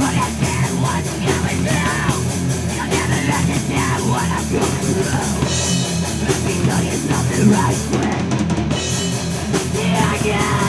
understand what's coming through. You'll never understand what I'm going through. Let me tell you something right quick. Yeah, yeah.